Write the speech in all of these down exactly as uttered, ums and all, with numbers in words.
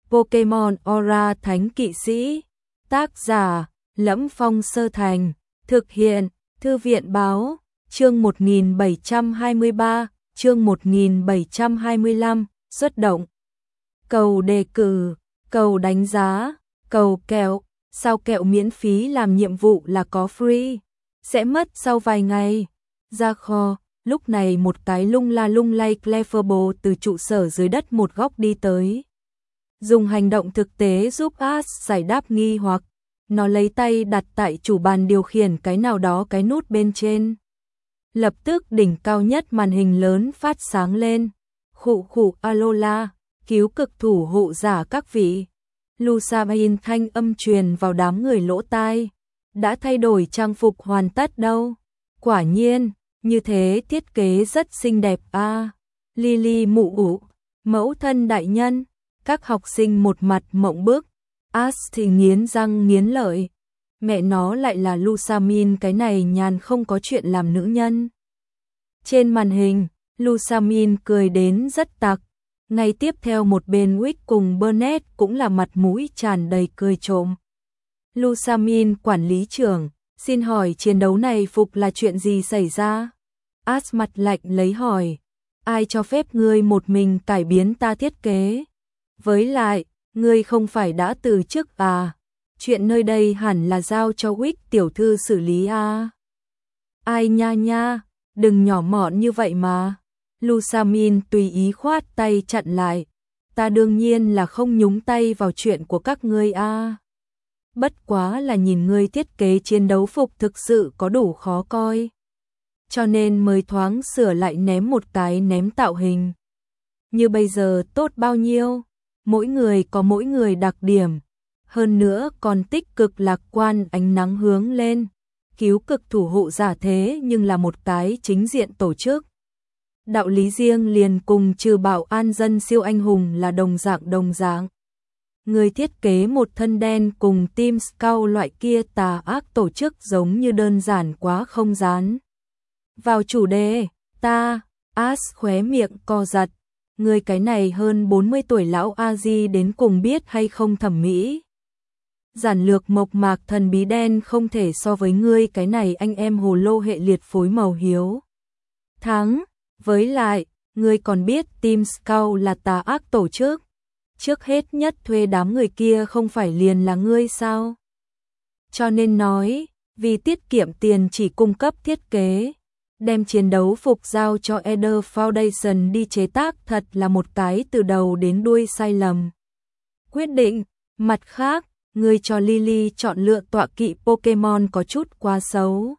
Pokemon Aura Thánh Kỵ Sĩ. Tác giả: Lẫm Phong Sơ Thành. Thực hiện: Thư viện báo. Chương một nghìn bảy trăm hai mươi ba, chương một nghìn bảy trăm hai mươi lăm, xuất động. Cầu đề cử, cầu đánh giá, cầu kẹo. Sao kẹo miễn phí làm nhiệm vụ là có free, sẽ mất sau vài ngày. Ra kho, lúc này một cái lung la lung lay Clefable từ trụ sở dưới đất một góc đi tới. Dùng hành động thực tế giúp Ash giải đáp nghi hoặc. Nó lấy tay đặt tại chủ bàn điều khiển cái nào đó cái nút bên trên. Lập tức đỉnh cao nhất màn hình lớn phát sáng lên. Khụ khụ Alola, cứu cực thủ hộ giả các vị. Lusamin thanh âm truyền vào đám người lỗ tai. Đã thay đổi trang phục hoàn tất đâu. Quả nhiên, như thế thiết kế rất xinh đẹp a. À, Lily mụ ủ, mẫu thân đại nhân. Các học sinh một mặt mộng bức. Ash thì nghiến răng nghiến lợi. Mẹ nó lại là Lusamin, cái này nhàn không có chuyện làm nữ nhân. Trên màn hình, Lusamin cười đến rất tặc. Ngay tiếp theo một bên Wick cùng Burnett cũng là mặt mũi tràn đầy cười trộm. Lusamin quản lý trưởng, xin hỏi chiến đấu này phục là chuyện gì xảy ra? Ash mặt lạnh lấy hỏi. Ai cho phép ngươi một mình cải biến ta thiết kế? Với lại, ngươi không phải đã từ chức à? Chuyện nơi đây hẳn là giao cho Wick tiểu thư xử lý à? Ai nha nha, đừng nhỏ mọn như vậy mà. Lusamin tùy ý khoát tay chặn lại. Ta đương nhiên là không nhúng tay vào chuyện của các ngươi a. Bất quá là nhìn ngươi thiết kế chiến đấu phục thực sự có đủ khó coi. Cho nên mới thoáng sửa lại ném một cái ném tạo hình. Như bây giờ tốt bao nhiêu, mỗi người có mỗi người đặc điểm. Hơn nữa còn tích cực lạc quan ánh nắng hướng lên. Cứu cực thủ hộ giả thế nhưng là một cái chính diện tổ chức. Đạo lý riêng liền cùng trừ bảo an dân siêu anh hùng là đồng dạng đồng dạng. Người thiết kế một thân đen cùng Team Scout loại kia tà ác tổ chức giống như đơn giản quá không dán. Vào chủ đề, ta, Ash khóe miệng co giật. Người cái này hơn bốn mươi tuổi lão A-di đến cùng biết hay không thẩm mỹ. Giản lược mộc mạc thần bí đen không thể so với ngươi cái này anh em hồ lô hệ liệt phối màu hiếu. Thắng. Với lại, ngươi còn biết Team Scout là tà ác tổ chức. Trước hết nhất thuê đám người kia không phải liền là ngươi sao? Cho nên nói, vì tiết kiệm tiền chỉ cung cấp thiết kế. Đem chiến đấu phục giao cho Eder Foundation đi chế tác thật là một cái từ đầu đến đuôi sai lầm. Quyết định, mặt khác, ngươi cho Lily chọn lựa tọa kỵ Pokemon có chút quá xấu.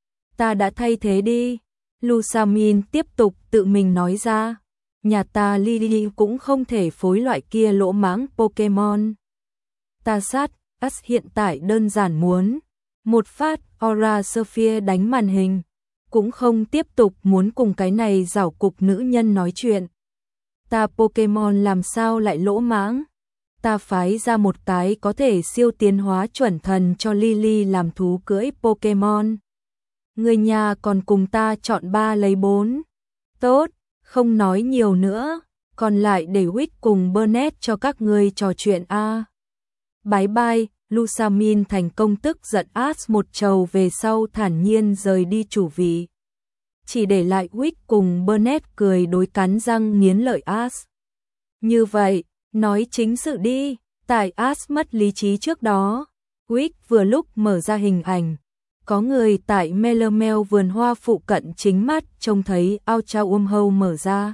Ta đã thay thế đi. Lusamin tiếp tục tự mình nói ra. Nhà ta Lily cũng không thể phối loại kia lỗ mãng Pokemon. Ta sát, Ash hiện tại đơn giản muốn một phát Aura Sphere đánh màn hình. Cũng không tiếp tục muốn cùng cái này giảo cục nữ nhân nói chuyện. Ta Pokemon làm sao lại lỗ mãng? Ta phái ra một cái có thể siêu tiến hóa chuẩn thần cho Lily làm thú cưỡi Pokemon. Người nhà còn cùng ta chọn ba lấy bốn. Tốt, không nói nhiều nữa, còn lại để Wick cùng Burnett cho các ngươi trò chuyện a. Bye bye, Lusamin thành công tức giận Ash một trầu về sau thản nhiên rời đi chủ vị. Chỉ để lại Wick cùng Burnett cười đối cắn răng nghiến lợi Ash. Như vậy, nói chính sự đi, tại Ash mất lý trí trước đó, Wick vừa lúc mở ra hình ảnh. Có người tại Melemel vườn hoa phụ cận chính mắt trông thấy Ultra Wormhole mở ra.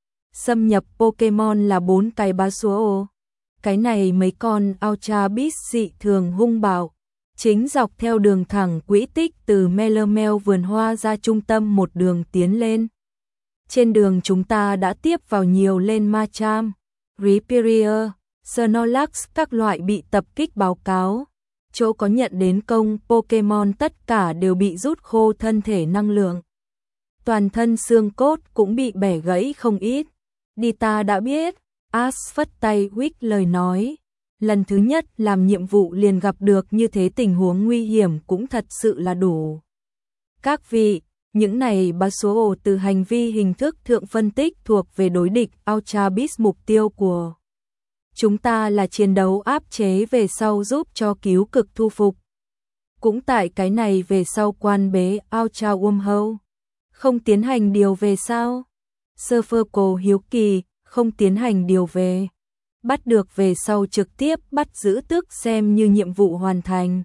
Xâm nhập Pokemon là bốn cái bá số. Cái này mấy con Ultra Beast dị thường hung bạo. Chính dọc theo đường thẳng quỹ tích từ Melemel vườn hoa ra trung tâm một đường tiến lên. Trên đường chúng ta đã tiếp vào nhiều lên Machamp, Rhyperior, Snorlax các loại bị tập kích báo cáo. Chỗ có nhận đến công Pokemon tất cả đều bị rút khô thân thể năng lượng. Toàn thân xương cốt cũng bị bẻ gãy không ít. Đi ta đã biết, Ash phất tay Wick lời nói. Lần thứ nhất làm nhiệm vụ liền gặp được như thế tình huống nguy hiểm cũng thật sự là đủ. Các vị, những này bá số từ hành vi hình thức thượng phân tích thuộc về đối địch Ultra Beast mục tiêu của Chúng ta là chiến đấu áp chế về sau giúp cho cứu cực thu phục. Cũng tại cái này về sau quan bế ao trao um hâu. Không tiến hành điều về sao? Surfer hiếu kỳ, không tiến hành điều về. Bắt được về sau trực tiếp bắt giữ tức xem như nhiệm vụ hoàn thành.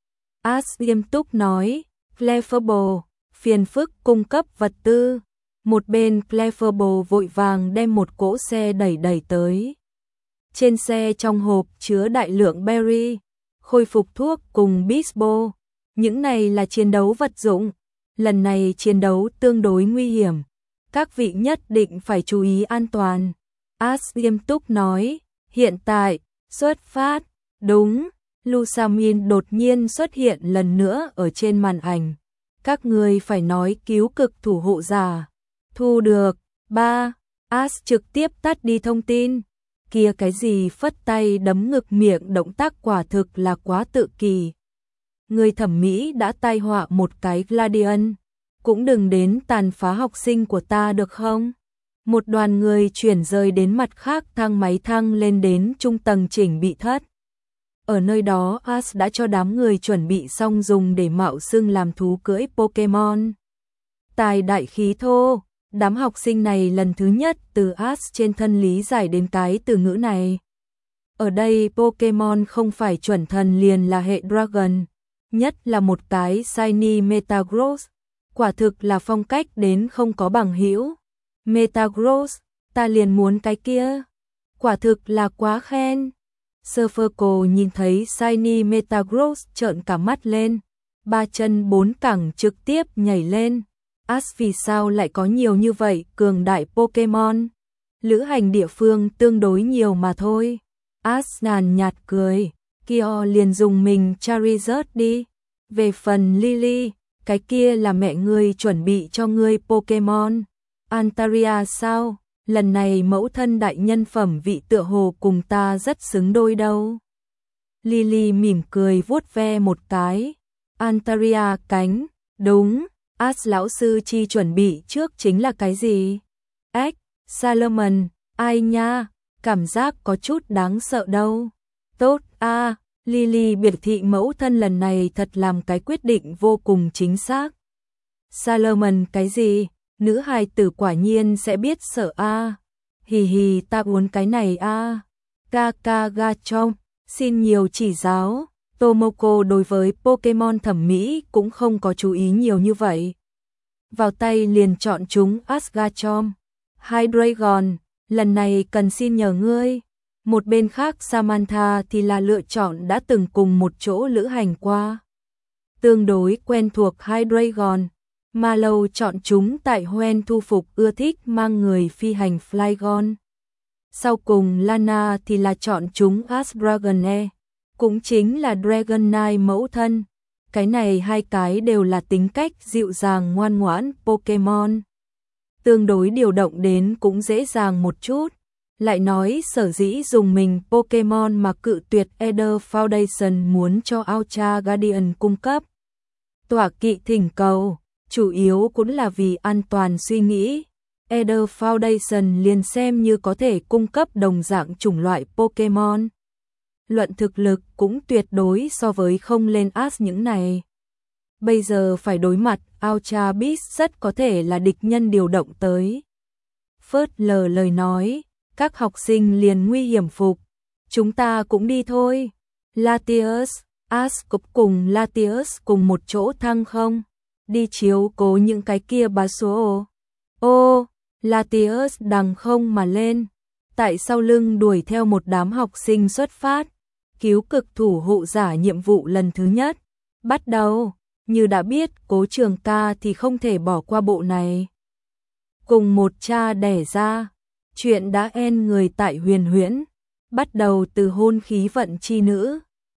Ash nghiêm túc nói, Cleverble, phiền phức cung cấp vật tư. Một bên Cleverble vội vàng đem một cỗ xe đẩy đẩy tới. Trên xe trong hộp chứa đại lượng berry, khôi phục thuốc cùng bisbo. Những này là chiến đấu vật dụng. Lần này chiến đấu tương đối nguy hiểm. Các vị nhất định phải chú ý an toàn. Ash nghiêm túc nói, hiện tại, xuất phát. Đúng, Lusamin đột nhiên xuất hiện lần nữa ở trên màn ảnh. Các người phải nói cứu cực thủ hộ giả. Thu được. ba. Ash trực tiếp tắt đi thông tin. Kia cái gì phất tay đấm ngực miệng động tác quả thực là quá tự kỳ. Người thẩm mỹ đã tai họa một cái Gladian. Cũng đừng đến tàn phá học sinh của ta được không? Một đoàn người chuyển rời đến mặt khác, thang máy thăng lên đến trung tầng chỉnh bị thất. Ở nơi đó Ash đã cho đám người chuẩn bị xong dùng để mạo xưng làm thú cưỡi Pokemon. Tài đại khí thô, đám học sinh này lần thứ nhất từ Ash trên thân lý giải đến cái từ ngữ này. Ở đây Pokemon không phải chuẩn thần liền là hệ Dragon, nhất là một cái Shiny Metagross, quả thực là phong cách đến không có bằng hữu. Metagross, ta liền muốn cái kia. Quả thực là quá khen. Surfer nhìn thấy Shiny Metagross trợn cả mắt lên, ba chân bốn cẳng trực tiếp nhảy lên. Ash vì sao lại có nhiều như vậy cường đại Pokemon? Lữ hành địa phương tương đối nhiều mà thôi. Ash nhàn nhạt cười, Kyo liền dùng mình Charizard đi. Về phần Lily, cái kia là mẹ ngươi chuẩn bị cho ngươi Pokemon. Antaria sao? Lần này mẫu thân đại nhân phẩm vị tựa hồ cùng ta rất xứng đôi đâu. Lily mỉm cười vuốt ve một cái. Antaria cánh, đúng. Ash lão sư chi chuẩn bị trước chính là cái gì? Ếch, Salomon, ai nha, cảm giác có chút đáng sợ đâu. Tốt a, à, Lily biệt thị mẫu thân lần này thật làm cái quyết định vô cùng chính xác. Salomon cái gì? Nữ hài tử quả nhiên sẽ biết sợ a. À. Hì hì, ta muốn cái này a. À. Kaka ga trong, xin nhiều chỉ giáo. Tomoko đối với Pokemon thẩm mỹ cũng không có chú ý nhiều như vậy. Vào tay liền chọn chúng Asgachom. Hydreigon, lần này cần xin nhờ ngươi. Một bên khác Samantha thì là lựa chọn đã từng cùng một chỗ lữ hành qua. Tương đối quen thuộc Hydreigon. Mallow chọn chúng tại Hoenn thu phục ưa thích mang người phi hành Flygon. Sau cùng Lana thì là chọn chúng Asdragone, cũng chính là Dragonite mẫu thân. Cái này hai cái đều là tính cách dịu dàng ngoan ngoãn Pokemon. Tương đối điều động đến cũng dễ dàng một chút. Lại nói sở dĩ dùng mình Pokemon mà cự tuyệt Eder Foundation muốn cho Ultra Guardian cung cấp. Tỏa kỵ thỉnh cầu, chủ yếu cũng là vì an toàn suy nghĩ. Eder Foundation liền xem như có thể cung cấp đồng dạng chủng loại Pokemon. Luận thực lực cũng tuyệt đối so với không lên Ash những này. Bây giờ phải đối mặt, Ultra Beast rất có thể là địch nhân điều động tới. Phớt lờ lời nói, các học sinh liền nguy hiểm phục. Chúng ta cũng đi thôi. Latios, Ash cũng cùng Latios cùng một chỗ thăng không? Đi chiếu cố những cái kia bá số. Ô, Latios đằng không mà lên. Tại sau lưng đuổi theo một đám học sinh xuất phát. Cứu cực thủ hộ giả nhiệm vụ lần thứ nhất. Bắt đầu, như đã biết Cố Trường Ca thì không thể bỏ qua bộ này. Cùng một cha đẻ ra, chuyện đã en người tại Huyền Huyễn. Bắt đầu từ hôn khí vận chi nữ.